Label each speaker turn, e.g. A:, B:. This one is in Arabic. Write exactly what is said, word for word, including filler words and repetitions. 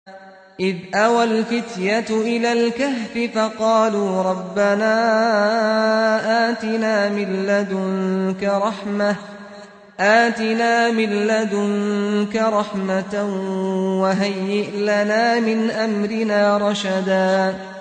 A: إذ أوى الفتية إلى الكهف فقالوا ربنا آتنا من لدنك رحمة آتنا من لدنك رحمة وهيئ لنا من أمرنا رشدا